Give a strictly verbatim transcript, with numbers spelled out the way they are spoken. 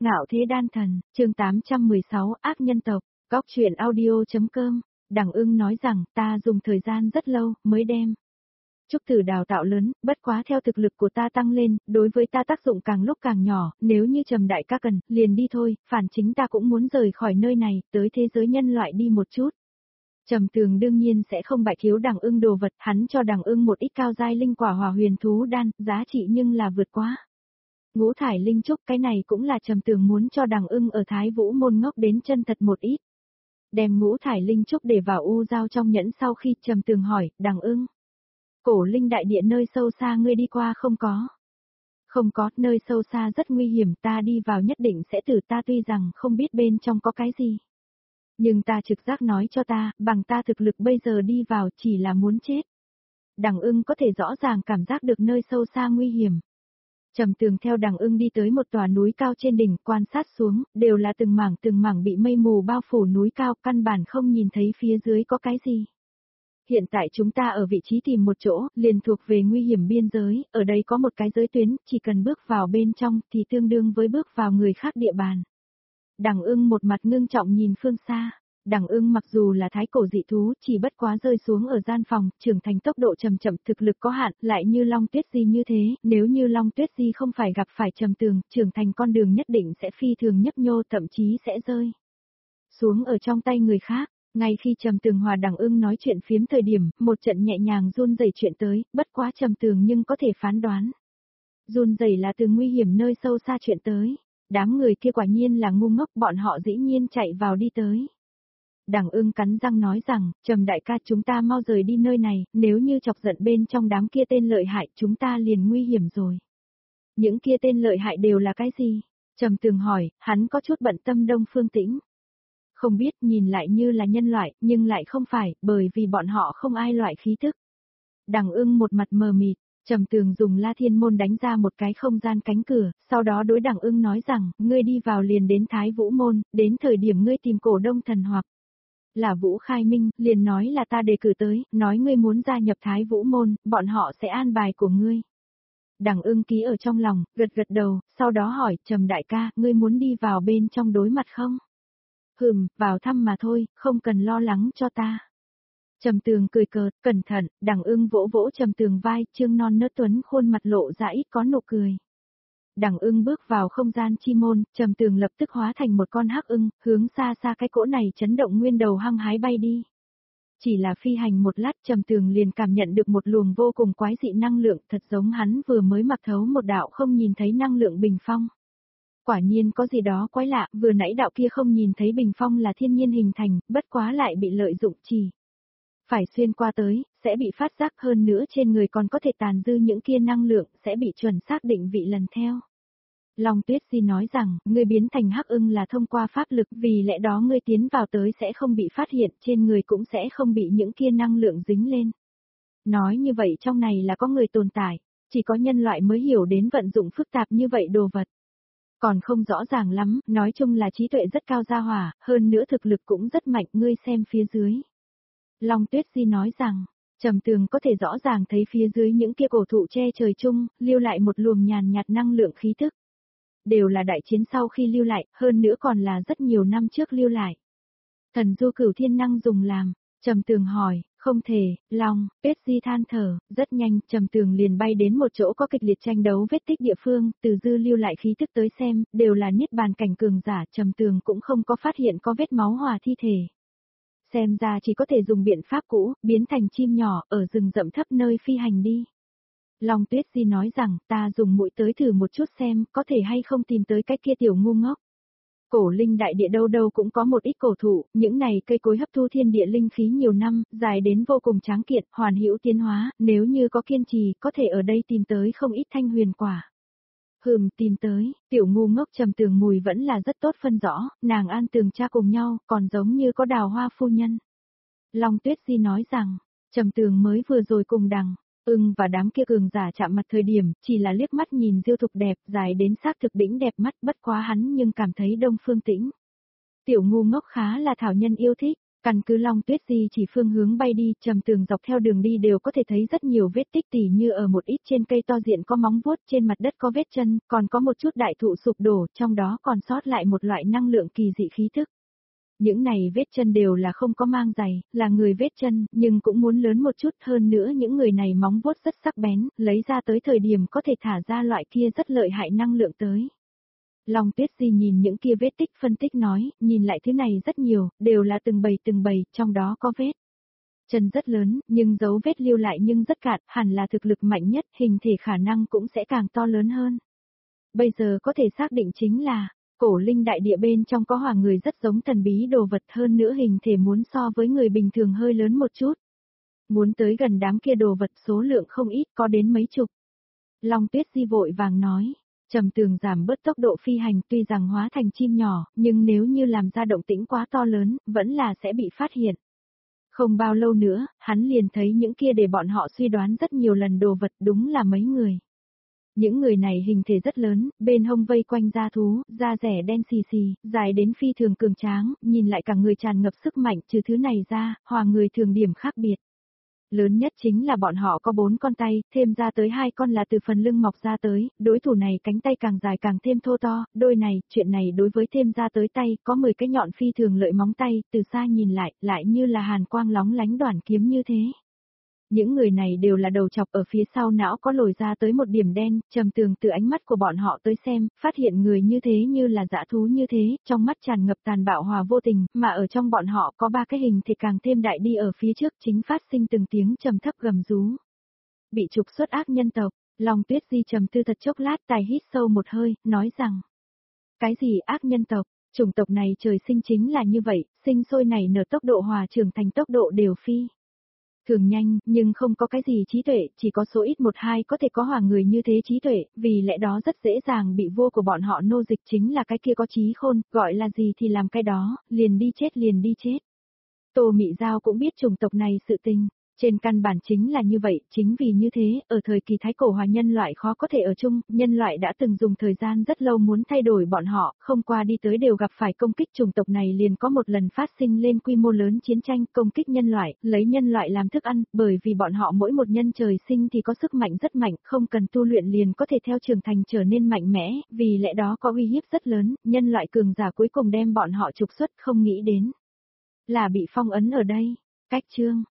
Ngạo thế đan thần, chương tám trăm mười sáu ác nhân tộc, góc truyện audio.com, Đằng Ưng nói rằng ta dùng thời gian rất lâu mới đem Trúc Tử đào tạo lớn, bất quá theo thực lực của ta tăng lên, đối với ta tác dụng càng lúc càng nhỏ, nếu như Trầm đại ca cần, liền đi thôi, phản chính ta cũng muốn rời khỏi nơi này, tới thế giới nhân loại đi một chút. Trầm Tường đương nhiên sẽ không bại thiếu Đằng Ưng đồ vật, hắn cho Đằng Ưng một ít cao giai linh quả hỏa huyền thú đan, giá trị nhưng là vượt quá. Ngũ thải linh trúc, cái này cũng là Trầm Tường muốn cho Đằng Ưng ở Thái Vũ môn ngốc đến chân thật một ít. Đem ngũ thải linh trúc để vào u giao trong nhẫn sau khi Trầm Tường hỏi, Đằng Ưng, cổ linh đại địa nơi sâu xa ngươi đi qua không có? Không có, nơi sâu xa rất nguy hiểm, ta đi vào nhất định sẽ tử, ta tuy rằng không biết bên trong có cái gì. Nhưng ta trực giác nói cho ta, bằng ta thực lực bây giờ đi vào chỉ là muốn chết. Đằng Ưng có thể rõ ràng cảm giác được nơi sâu xa nguy hiểm. Trầm Tường theo Đằng Ưng đi tới một tòa núi cao trên đỉnh, quan sát xuống, đều là từng mảng từng mảng bị mây mù bao phủ núi cao, căn bản không nhìn thấy phía dưới có cái gì. Hiện tại chúng ta ở vị trí tìm một chỗ, liền thuộc về nguy hiểm biên giới, ở đây có một cái giới tuyến, chỉ cần bước vào bên trong thì tương đương với bước vào người khác địa bàn. Đằng Ưng một mặt ngưng trọng nhìn phương xa. Đằng Ưng mặc dù là thái cổ dị thú, chỉ bất quá rơi xuống ở gian phòng, trưởng thành tốc độ chậm chậm, thực lực có hạn, lại như Long Tuyết Di như thế, nếu như Long Tuyết Di không phải gặp phải Trầm Tường, trưởng thành con đường nhất định sẽ phi thường nhấp nhô, thậm chí sẽ rơi xuống ở trong tay người khác. Ngay khi Trầm Tường hòa Đằng Ưng nói chuyện phiếm thời điểm, một trận nhẹ nhàng run rẩy chuyện tới, bất quá Trầm Tường nhưng có thể phán đoán. Run rẩy là từ nguy hiểm nơi sâu xa chuyện tới. Đám người kia quả nhiên là ngu ngốc, bọn họ dĩ nhiên chạy vào đi tới. Đằng Ưng cắn răng nói rằng, Trầm đại ca, chúng ta mau rời đi nơi này, nếu như chọc giận bên trong đám kia tên lợi hại, chúng ta liền nguy hiểm rồi. Những kia tên lợi hại đều là cái gì? Trầm Tường hỏi, hắn có chút bận tâm Đông Phương Tĩnh. Không biết, nhìn lại như là nhân loại, nhưng lại không phải, bởi vì bọn họ không ai loại khí tức. Đằng Ưng một mặt mờ mịt. Trầm Tường dùng La Thiên Môn đánh ra một cái không gian cánh cửa, sau đó đối Đằng Ưng nói rằng, ngươi đi vào liền đến Thái Vũ Môn, đến thời điểm ngươi tìm cổ đông thần hoặc là Vũ Khai Minh, liền nói là ta đề cử tới, nói ngươi muốn gia nhập Thái Vũ Môn, bọn họ sẽ an bài của ngươi. Đằng Ưng ký ở trong lòng, gật gật đầu, sau đó hỏi, Trầm đại ca, ngươi muốn đi vào bên trong đối mặt không? Hừm, vào thăm mà thôi, không cần lo lắng cho ta. Trầm Tường cười cợt, cẩn thận, Đằng Ưng vỗ vỗ Trầm Tường vai, trương non nớt tuấn khuôn mặt lộ ra ít có nụ cười. Đằng Ưng bước vào không gian chi môn, Trầm Tường lập tức hóa thành một con hắc ưng, hướng xa xa cái cỗ này chấn động nguyên đầu hăng hái bay đi. Chỉ là phi hành một lát, Trầm Tường liền cảm nhận được một luồng vô cùng quái dị năng lượng, thật giống hắn vừa mới mặc thấu một đạo không nhìn thấy năng lượng bình phong. Quả nhiên có gì đó quái lạ, vừa nãy đạo kia không nhìn thấy bình phong là thiên nhiên hình thành, bất quá lại bị lợi dụng chỉ phải xuyên qua tới, sẽ bị phát giác, hơn nữa trên người còn có thể tàn dư những kia năng lượng, sẽ bị chuẩn xác định vị lần theo. Long Tuyết Di nói rằng, ngươi biến thành hắc ưng là thông qua pháp lực, vì lẽ đó ngươi tiến vào tới sẽ không bị phát hiện, trên người cũng sẽ không bị những kia năng lượng dính lên. Nói như vậy trong này là có người tồn tại, chỉ có nhân loại mới hiểu đến vận dụng phức tạp như vậy đồ vật. Còn không rõ ràng lắm, nói chung là trí tuệ rất cao gia hỏa, hơn nữa thực lực cũng rất mạnh, ngươi xem phía dưới. Long Tuyết Di nói rằng, Trầm Tường có thể rõ ràng thấy phía dưới những kia cổ thụ che trời chung, lưu lại một luồng nhàn nhạt năng lượng khí tức. Đều là đại chiến sau khi lưu lại, hơn nữa còn là rất nhiều năm trước lưu lại. Thần du cửu thiên năng dùng làm, Trầm Tường hỏi, không thể, Long Tuyết Di than thở, rất nhanh, Trầm Tường liền bay đến một chỗ có kịch liệt tranh đấu vết tích địa phương, từ dư lưu lại khí tức tới xem, đều là niết bàn cảnh cường giả, Trầm Tường cũng không có phát hiện có vết máu hòa thi thể. Xem ra chỉ có thể dùng biện pháp cũ, biến thành chim nhỏ, ở rừng rậm thấp nơi phi hành đi. Long Tuyết Di nói rằng, ta dùng mũi tới thử một chút xem, có thể hay không tìm tới cái kia tiểu ngu ngốc. Cổ linh đại địa đâu đâu cũng có một ít cổ thụ, những này cây cối hấp thu thiên địa linh khí nhiều năm, dài đến vô cùng tráng kiện, hoàn hữu tiến hóa, nếu như có kiên trì, có thể ở đây tìm tới không ít thanh huyền quả. Hừm, tìm tới, tiểu ngu ngốc. Trầm Tường mùi vẫn là rất tốt phân rõ, nàng An Tường cha cùng nhau, còn giống như có Đào Hoa phu nhân. Long Tuyết Di nói rằng, Trầm Tường mới vừa rồi cùng Đằng Ưng và đám kia cường giả chạm mặt thời điểm, chỉ là liếc mắt nhìn Diêu Thục đẹp, dài đến xác thực đỉnh đẹp mắt, bất quá hắn nhưng cảm thấy Đông Phương Tĩnh. Tiểu ngu ngốc khá là thảo nhân yêu thích, Căn cứ Long Tuyết Di chỉ phương hướng bay đi, Trầm Tường dọc theo đường đi đều có thể thấy rất nhiều vết tích tỉ như ở một ít trên cây to diện có móng vuốt, trên mặt đất có vết chân, còn có một chút đại thụ sụp đổ, trong đó còn sót lại một loại năng lượng kỳ dị khí thức. Những này vết chân đều là không có mang giày, là người vết chân, nhưng cũng muốn lớn một chút hơn nữa những người này móng vuốt rất sắc bén, lấy ra tới thời điểm có thể thả ra loại kia rất lợi hại năng lượng tới. Long Tuyết Di nhìn những kia vết tích phân tích nói, nhìn lại thứ này rất nhiều, đều là từng bầy từng bầy, trong đó có vết chân rất lớn, nhưng dấu vết lưu lại nhưng rất cạn, hẳn là thực lực mạnh nhất, hình thể khả năng cũng sẽ càng to lớn hơn. Bây giờ có thể xác định chính là, cổ linh đại địa bên trong có hỏa người rất giống thần bí đồ vật hơn nữa hình thể muốn so với người bình thường hơi lớn một chút. Muốn tới gần đám kia đồ vật số lượng không ít có đến mấy chục. Long Tuyết Di vội vàng nói. Trầm Tường giảm bớt tốc độ phi hành tuy rằng hóa thành chim nhỏ, nhưng nếu như làm ra động tĩnh quá to lớn, vẫn là sẽ bị phát hiện. Không bao lâu nữa, hắn liền thấy những kia để bọn họ suy đoán rất nhiều lần đồ vật đúng là mấy người. Những người này hình thể rất lớn, bên hông vây quanh da thú, da rẻ đen xì xì, dài đến phi thường cường tráng, nhìn lại cả người tràn ngập sức mạnh, trừ thứ này ra, hòa người thường điểm khác biệt. Lớn nhất chính là bọn họ có bốn con tay, thêm ra tới hai con là từ phần lưng mọc ra tới, đối thủ này cánh tay càng dài càng thêm thô to, đôi này, chuyện này đối với thêm ra tới tay, có mười cái nhọn phi thường lợi móng tay, từ xa nhìn lại, lại như là hàn quang lóng lánh đoản kiếm như thế. Những người này đều là đầu chọc ở phía sau não có lồi ra tới một điểm đen, Trầm Tường từ ánh mắt của bọn họ tới xem, phát hiện người như thế như là dã thú như thế, trong mắt tràn ngập tàn bạo hòa vô tình, mà ở trong bọn họ có ba cái hình thì càng thêm đại đi ở phía trước chính phát sinh từng tiếng trầm thấp gầm rú. Bị trục xuất ác nhân tộc, Long Tuyết Di trầm tư thật chốc lát tài hít sâu một hơi, nói rằng, cái gì ác nhân tộc, chủng tộc này trời sinh chính là như vậy, sinh sôi này nở tốc độ hòa trưởng thành tốc độ đều phi. Thường nhanh, nhưng không có cái gì trí tuệ, chỉ có số ít một hai có thể có hòa người như thế trí tuệ, vì lẽ đó rất dễ dàng bị vua của bọn họ nô dịch chính là cái kia có trí khôn, gọi là gì thì làm cái đó, liền đi chết liền đi chết. Tô Mị Giao cũng biết chủng tộc này sự tình. Trên căn bản chính là như vậy, chính vì như thế, ở thời kỳ thái cổ hòa nhân loại khó có thể ở chung, nhân loại đã từng dùng thời gian rất lâu muốn thay đổi bọn họ, không qua đi tới đều gặp phải công kích chủng tộc này liền có một lần phát sinh lên quy mô lớn chiến tranh công kích nhân loại, lấy nhân loại làm thức ăn, bởi vì bọn họ mỗi một nhân trời sinh thì có sức mạnh rất mạnh, không cần tu luyện liền có thể theo trưởng thành trở nên mạnh mẽ, vì lẽ đó có uy hiếp rất lớn, nhân loại cường giả cuối cùng đem bọn họ trục xuất không nghĩ đến. Là bị phong ấn ở đây, cách chương.